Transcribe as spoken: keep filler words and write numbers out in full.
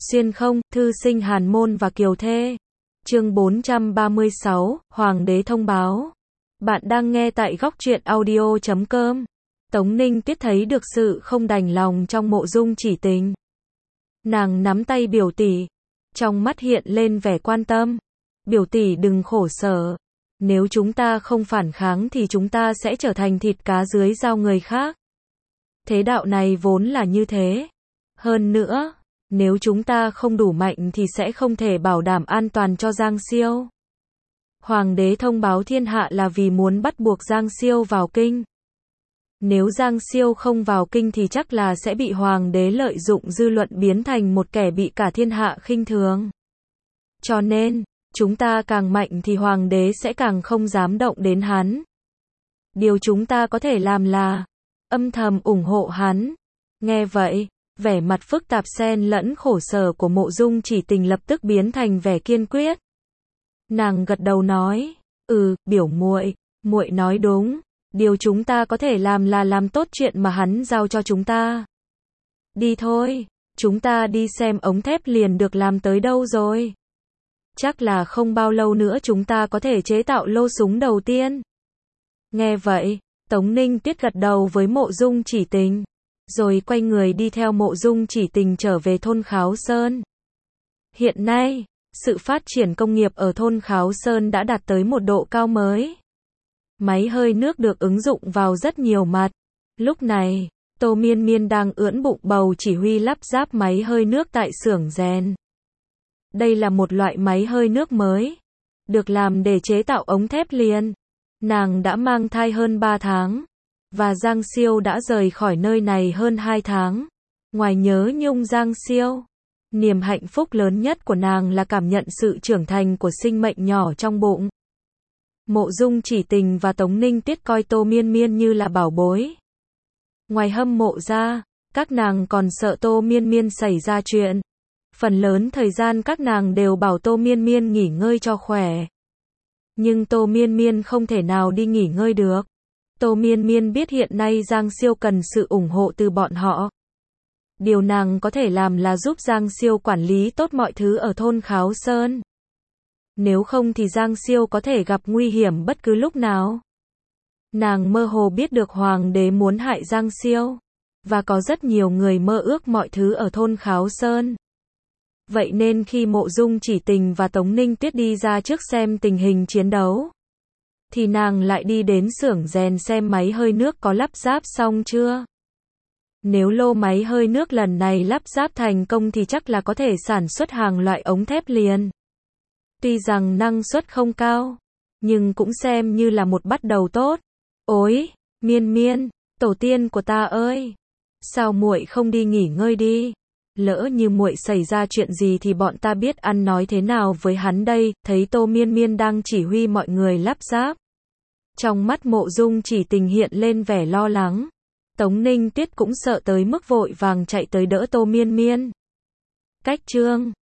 Xuyên không, thư sinh hàn môn và kiều thê. Chương bốn trăm ba mươi sáu, Hoàng đế thông báo. Bạn đang nghe tại góc truyện audio chấm com. Tống Ninh Tuyết thấy được sự không đành lòng trong Mộ Dung Chỉ Tình. Nàng nắm tay biểu tỷ, trong mắt hiện lên vẻ quan tâm. Biểu tỷ đừng khổ sở. Nếu chúng ta không phản kháng thì chúng ta sẽ trở thành thịt cá dưới dao người khác. Thế đạo này vốn là như thế. Hơn nữa, nếu chúng ta không đủ mạnh thì sẽ không thể bảo đảm an toàn cho Giang Siêu. Hoàng đế thông báo thiên hạ là vì muốn bắt buộc Giang Siêu vào kinh. Nếu Giang Siêu không vào kinh thì chắc là sẽ bị Hoàng đế lợi dụng dư luận biến thành một kẻ bị cả thiên hạ khinh thường. Cho nên, chúng ta càng mạnh thì Hoàng đế sẽ càng không dám động đến hắn. Điều chúng ta có thể làm là âm thầm ủng hộ hắn. Nghe vậy, vẻ mặt phức tạp xen lẫn khổ sở của Mộ Dung Chỉ Tình lập tức biến thành vẻ kiên quyết. Nàng gật đầu nói, "Ừ, biểu muội, muội nói đúng, điều chúng ta có thể làm là làm tốt chuyện mà hắn giao cho chúng ta. Đi thôi, chúng ta đi xem ống thép liền được làm tới đâu rồi. Chắc là không bao lâu nữa chúng ta có thể chế tạo lô súng đầu tiên." Nghe vậy, Tống Ninh Tuyết gật đầu với Mộ Dung Chỉ Tình, rồi quay người đi theo Mộ Dung Chỉ Tình trở về thôn Kháo Sơn. Hiện nay, sự phát triển công nghiệp ở thôn Kháo Sơn đã đạt tới một độ cao mới. Máy hơi nước được ứng dụng vào rất nhiều mặt. Lúc này, Tô Miên Miên đang ưỡn bụng bầu chỉ huy lắp ráp máy hơi nước tại xưởng rèn. Đây là một loại máy hơi nước mới, được làm để chế tạo ống thép liền. Nàng đã mang thai hơn ba tháng, và Giang Siêu đã rời khỏi nơi này hơn hai tháng. Ngoài nhớ nhung Giang Siêu, niềm hạnh phúc lớn nhất của nàng là cảm nhận sự trưởng thành của sinh mệnh nhỏ trong bụng. Mộ Dung Chỉ Tình và Tống Ninh Tuyết coi Tô Miên Miên như là bảo bối. Ngoài hâm mộ ra, các nàng còn sợ Tô Miên Miên xảy ra chuyện. Phần lớn thời gian các nàng đều bảo Tô Miên Miên nghỉ ngơi cho khỏe. Nhưng Tô Miên Miên không thể nào đi nghỉ ngơi được. Tô Miên Miên biết hiện nay Giang Siêu cần sự ủng hộ từ bọn họ. Điều nàng có thể làm là giúp Giang Siêu quản lý tốt mọi thứ ở thôn Kháo Sơn. Nếu không thì Giang Siêu có thể gặp nguy hiểm bất cứ lúc nào. Nàng mơ hồ biết được Hoàng đế muốn hại Giang Siêu, và có rất nhiều người mơ ước mọi thứ ở thôn Kháo Sơn. Vậy nên khi Mộ Dung Chỉ Tình và Tống Ninh Tuyết đi ra trước xem tình hình chiến đấu, thì nàng lại đi đến xưởng rèn xem máy hơi nước có lắp ráp xong chưa. Nếu lô máy hơi nước lần này lắp ráp thành công thì chắc là có thể sản xuất hàng loại ống thép liền. Tuy rằng năng suất không cao, nhưng cũng xem như là một bắt đầu tốt. Ôi, Miên Miên, tổ tiên của ta ơi, sao muội không đi nghỉ ngơi đi? Lỡ như muội xảy ra chuyện gì thì bọn ta biết ăn nói thế nào với hắn đây? Thấy Tô Miên Miên đang chỉ huy mọi người lắp ráp, trong mắt Mộ Dung Chỉ Tình hiện lên vẻ lo lắng. Tống Ninh Tuyết cũng sợ tới mức vội vàng chạy tới đỡ Tô Miên Miên. Cách chương